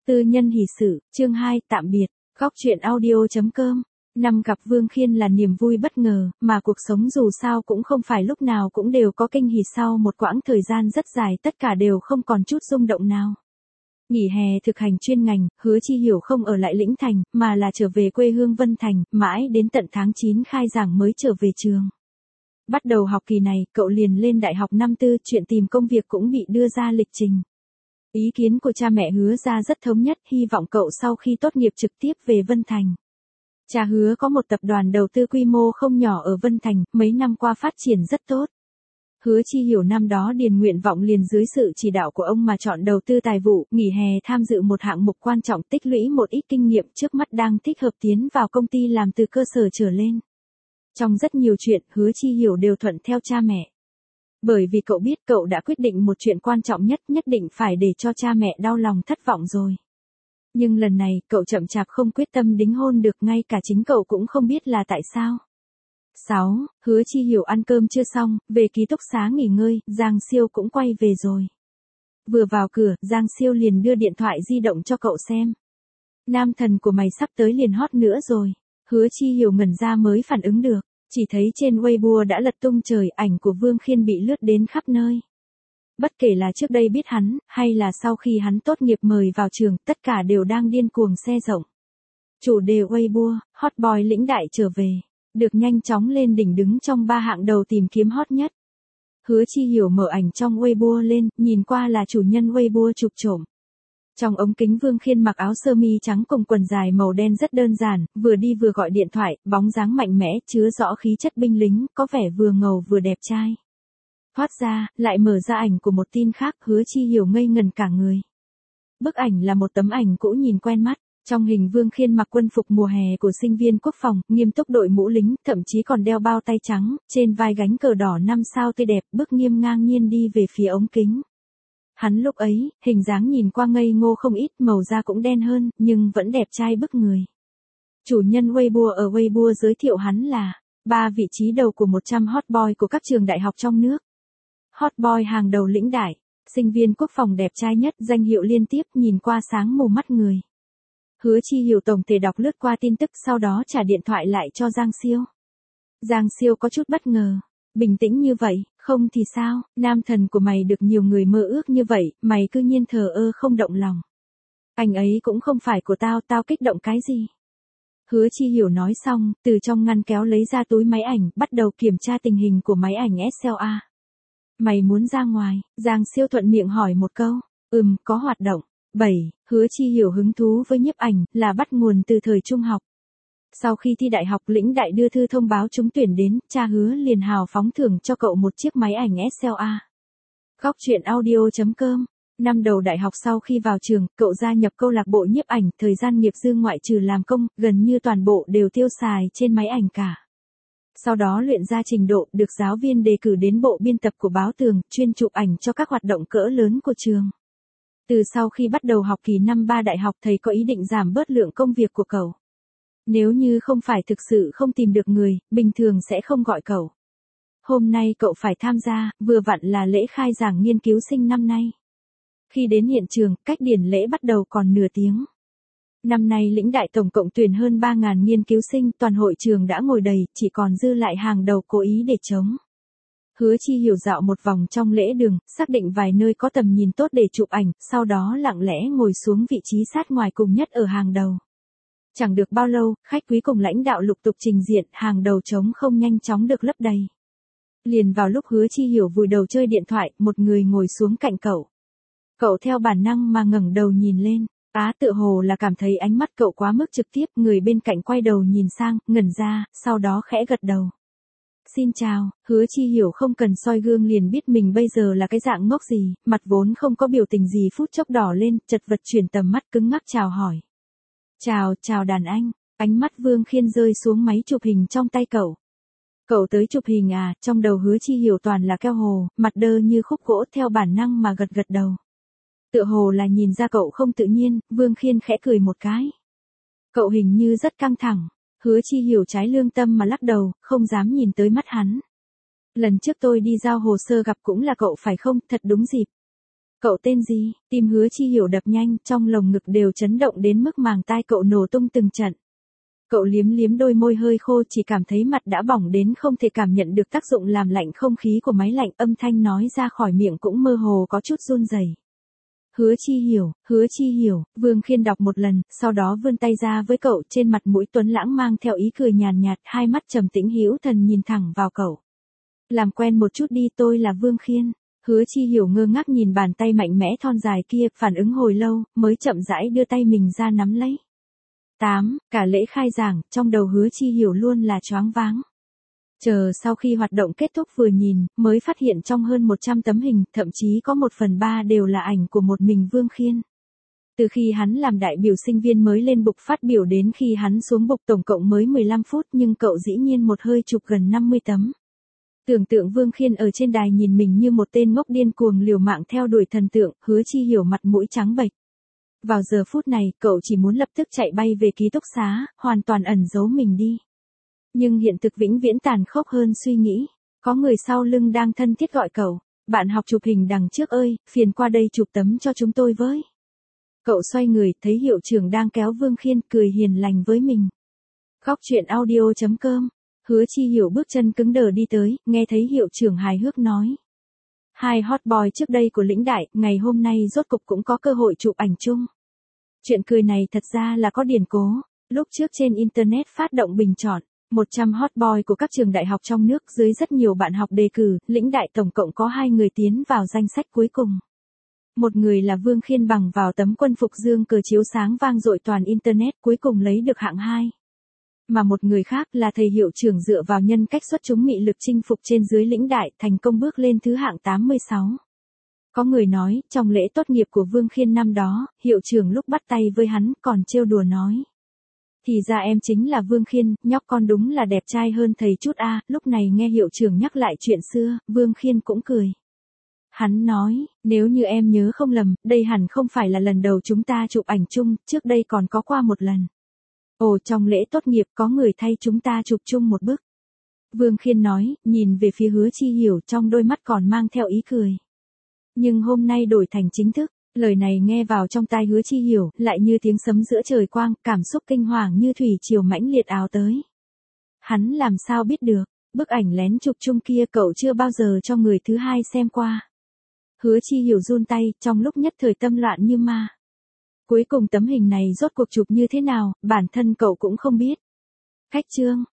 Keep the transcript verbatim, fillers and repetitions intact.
Tư nhân hỷ sự, chương hai, tạm biệt, góc truyện audio.com. Năm gặp Vương Khiên là niềm vui bất ngờ, mà cuộc sống dù sao cũng không phải lúc nào cũng đều có kinh hỉ. Sau một quãng thời gian rất dài tất cả đều không còn chút rung động nào. Nghỉ hè thực hành chuyên ngành, Hứa Chi Hiểu không ở lại Lĩnh Thành, mà là trở về quê hương Vân Thành, mãi đến tận tháng chín khai giảng mới trở về trường. Bắt đầu học kỳ này, cậu liền lên đại học năm tư, chuyện tìm công việc cũng bị đưa ra lịch trình. Ý kiến của cha mẹ Hứa ra rất thống nhất, hy vọng cậu sau khi tốt nghiệp trực tiếp về Vân Thành. Cha Hứa có một tập đoàn đầu tư quy mô không nhỏ ở Vân Thành, mấy năm qua phát triển rất tốt. Hứa Chi Hiểu năm đó điền nguyện vọng liền dưới sự chỉ đạo của ông mà chọn đầu tư tài vụ, nghỉ hè tham dự một hạng mục quan trọng, tích lũy một ít kinh nghiệm, trước mắt đang thích hợp tiến vào công ty làm từ cơ sở trở lên. Trong rất nhiều chuyện, Hứa Chi Hiểu đều thuận theo cha mẹ. Bởi vì cậu biết cậu đã quyết định một chuyện quan trọng nhất, nhất định phải để cho cha mẹ đau lòng thất vọng rồi. Nhưng lần này, cậu chậm chạp không quyết tâm đính hôn được, ngay cả chính cậu cũng không biết là tại sao. sáu. Hứa Chi Hiểu ăn cơm chưa xong, về ký túc xá nghỉ ngơi, Giang Siêu cũng quay về rồi. Vừa vào cửa, Giang Siêu liền đưa điện thoại di động cho cậu xem. Nam thần của mày sắp tới liền hot nữa rồi. Hứa Chi Hiểu ngẩn ra mới phản ứng được. Chỉ thấy trên Weibo đã lật tung trời, ảnh của Vương Khiên bị lướt đến khắp nơi. Bất kể là trước đây biết hắn, hay là sau khi hắn tốt nghiệp mời vào trường, tất cả đều đang điên cuồng xe rộng. Chủ đề Weibo, hot boy Lĩnh Đại trở về, được nhanh chóng lên đỉnh đứng trong ba hạng đầu tìm kiếm hot nhất. Hứa Chi Hiểu mở ảnh trong Weibo lên, nhìn qua là chủ nhân Weibo chụp trộm. Trong ống kính Vương Khiên mặc áo sơ mi trắng cùng quần dài màu đen rất đơn giản, vừa đi vừa gọi điện thoại, bóng dáng mạnh mẽ, chứa rõ khí chất binh lính, có vẻ vừa ngầu vừa đẹp trai. Thoát ra, lại mở ra ảnh của một tin khác, Hứa Chi Hiểu ngây ngần cả người. Bức ảnh là một tấm ảnh cũ nhìn quen mắt, trong hình Vương Khiên mặc quân phục mùa hè của sinh viên quốc phòng, nghiêm túc đội mũ lính, thậm chí còn đeo bao tay trắng, trên vai gánh cờ đỏ năm sao tươi đẹp, bước nghiêm ngang nhiên đi về phía ống kính. Hắn lúc ấy, hình dáng nhìn qua ngây ngô không ít, màu da cũng đen hơn, nhưng vẫn đẹp trai bức người. Chủ nhân Weibo ở Weibo giới thiệu hắn là ba vị trí đầu của một trăm hot boy của các trường đại học trong nước. Hot boy hàng đầu Lĩnh Đại, sinh viên quốc phòng đẹp trai nhất, danh hiệu liên tiếp, nhìn qua sáng mù mắt người. Hứa Chi Hiểu tổng thể đọc lướt qua tin tức, sau đó trả điện thoại lại cho Giang Siêu. Giang Siêu có chút bất ngờ. Bình tĩnh như vậy, không thì sao, nam thần của mày được nhiều người mơ ước như vậy, mày cứ nhiên thờ ơ không động lòng. Anh ấy cũng không phải của tao, tao kích động cái gì. Hứa Chi Hiểu nói xong, từ trong ngăn kéo lấy ra túi máy ảnh, bắt đầu kiểm tra tình hình của máy ảnh ét lờ a. Mày muốn ra ngoài, Giang Siêu thuận miệng hỏi một câu, ừm, có hoạt động. bảy. Hứa Chi Hiểu hứng thú với nhiếp ảnh, là bắt nguồn từ thời trung học. Sau khi thi đại học, Lĩnh Đại đưa thư thông báo trúng tuyển đến, cha Hứa liền hào phóng thưởng cho cậu một chiếc máy ảnh ét lờ a. Góc truyện audio.com. Năm đầu đại học sau khi vào trường, cậu gia nhập câu lạc bộ nhiếp ảnh, thời gian nghiệp dư ngoại trừ làm công, gần như toàn bộ đều tiêu xài trên máy ảnh cả. Sau đó luyện ra trình độ, được giáo viên đề cử đến bộ biên tập của báo Tường, chuyên chụp ảnh cho các hoạt động cỡ lớn của trường. Từ sau khi bắt đầu học kỳ năm ba đại học, thầy có ý định giảm bớt lượng công việc của cậu. Nếu như không phải thực sự không tìm được người, bình thường sẽ không gọi cậu. Hôm nay cậu phải tham gia, vừa vặn là lễ khai giảng nghiên cứu sinh năm nay. Khi đến hiện trường, cách điển lễ bắt đầu còn nửa tiếng. Năm nay Lĩnh Đại tổng cộng tuyển hơn ba nghìn nghiên cứu sinh, toàn hội trường đã ngồi đầy, chỉ còn dư lại hàng đầu cố ý để trống. Hứa Chi Hiểu dạo một vòng trong lễ đường, xác định vài nơi có tầm nhìn tốt để chụp ảnh, sau đó lặng lẽ ngồi xuống vị trí sát ngoài cùng nhất ở hàng đầu. Chẳng được bao lâu, khách quý cùng lãnh đạo lục tục trình diện, hàng đầu trống không nhanh chóng được lấp đầy. Liền vào lúc Hứa Chi Hiểu vùi đầu chơi điện thoại, một người ngồi xuống cạnh cậu. Cậu theo bản năng mà ngẩng đầu nhìn lên, á tự hồ là cảm thấy ánh mắt cậu quá mức trực tiếp, người bên cạnh quay đầu nhìn sang, ngẩn ra, sau đó khẽ gật đầu. Xin chào, Hứa Chi Hiểu không cần soi gương liền biết mình bây giờ là cái dạng ngốc gì, mặt vốn không có biểu tình gì phút chốc đỏ lên, chật vật chuyển tầm mắt cứng ngắc chào hỏi. Chào, chào đàn anh, ánh mắt Vương Khiên rơi xuống máy chụp hình trong tay cậu. Cậu tới chụp hình à, trong đầu Hứa Chi Hiểu toàn là keo hồ, mặt đơ như khúc gỗ, theo bản năng mà gật gật đầu. Tựa hồ là nhìn ra cậu không tự nhiên, Vương Khiên khẽ cười một cái. Cậu hình như rất căng thẳng. Hứa Chi Hiểu trái lương tâm mà lắc đầu, không dám nhìn tới mắt hắn. Lần trước tôi đi giao hồ sơ gặp cũng là cậu phải không, thật đúng dịp. Cậu tên gì? Tim Hứa Chi Hiểu đập nhanh, trong lồng ngực đều chấn động đến mức màng tai cậu nổ tung từng trận. Cậu liếm liếm đôi môi hơi khô, chỉ cảm thấy mặt đã bỏng đến không thể cảm nhận được tác dụng làm lạnh không khí của máy lạnh, âm thanh nói ra khỏi miệng cũng mơ hồ có chút run rẩy. Hứa Chi Hiểu, Hứa Chi Hiểu, Vương Khiên đọc một lần, sau đó vươn tay ra với cậu, trên mặt mũi tuấn lãng mang theo ý cười nhàn nhạt, hai mắt trầm tĩnh hữu thần nhìn thẳng vào cậu. Làm quen một chút đi, tôi là Vương Khiên. Hứa Chi Hiểu ngơ ngác nhìn bàn tay mạnh mẽ thon dài kia, phản ứng hồi lâu, mới chậm rãi đưa tay mình ra nắm lấy. tám. Cả lễ khai giảng, trong đầu Hứa Chi Hiểu luôn là choáng váng. Chờ sau khi hoạt động kết thúc vừa nhìn, mới phát hiện trong hơn một trăm tấm hình, thậm chí có một phần ba đều là ảnh của một mình Vương Khiên. Từ khi hắn làm đại biểu sinh viên mới lên bục phát biểu đến khi hắn xuống bục tổng cộng mới mười lăm phút, nhưng cậu dĩ nhiên một hơi chụp gần năm mươi tấm. Tưởng tượng Vương Khiên ở trên đài nhìn mình như một tên ngốc điên cuồng liều mạng theo đuổi thần tượng, Hứa Chi Hiểu mặt mũi trắng bệch. Vào giờ phút này, cậu chỉ muốn lập tức chạy bay về ký túc xá, hoàn toàn ẩn giấu mình đi. Nhưng hiện thực vĩnh viễn tàn khốc hơn suy nghĩ. Có người sau lưng đang thân thiết gọi cậu. Bạn học chụp hình đằng trước ơi, phiền qua đây chụp tấm cho chúng tôi với. Cậu xoay người, thấy hiệu trưởng đang kéo Vương Khiên, cười hiền lành với mình. Góc truyện audio chấm com. Hứa Chi Hiểu bước chân cứng đờ đi tới, nghe thấy hiệu trưởng hài hước nói. Hai hot boy trước đây của lĩnh đại, ngày hôm nay rốt cục cũng có cơ hội chụp ảnh chung. Chuyện cười này thật ra là có điển cố. Lúc trước trên Internet phát động bình chọn một trăm hot boy của các trường đại học trong nước, dưới rất nhiều bạn học đề cử, lĩnh đại tổng cộng có hai người tiến vào danh sách cuối cùng. Một người là Vương Khiên bằng vào tấm quân phục dương cờ chiếu sáng vang dội toàn Internet, cuối cùng lấy được hạng hai. Mà một người khác là thầy hiệu trưởng dựa vào nhân cách xuất chúng mị lực chinh phục trên dưới lĩnh đại, thành công bước lên thứ hạng tám mươi sáu. Có người nói, trong lễ tốt nghiệp của Vương Khiên năm đó, hiệu trưởng lúc bắt tay với hắn, còn trêu đùa nói. Thì ra em chính là Vương Khiên, nhóc con đúng là đẹp trai hơn thầy chút a. Lúc này nghe hiệu trưởng nhắc lại chuyện xưa, Vương Khiên cũng cười. Hắn nói, nếu như em nhớ không lầm, đây hẳn không phải là lần đầu chúng ta chụp ảnh chung, trước đây còn có qua một lần. Ồ, trong lễ tốt nghiệp có người thay chúng ta chụp chung một bức. Vương Khiên nói, nhìn về phía Hứa Chi Hiểu, trong đôi mắt còn mang theo ý cười. Nhưng hôm nay đổi thành chính thức, lời này nghe vào trong tai Hứa Chi Hiểu, lại như tiếng sấm giữa trời quang, cảm xúc kinh hoàng như thủy triều mãnh liệt ào tới. Hắn làm sao biết được, bức ảnh lén chụp chung kia cậu chưa bao giờ cho người thứ hai xem qua. Hứa Chi Hiểu run tay, trong lúc nhất thời tâm loạn như ma. Cuối cùng tấm hình này rốt cuộc chụp như thế nào, bản thân cậu cũng không biết. Khách chương.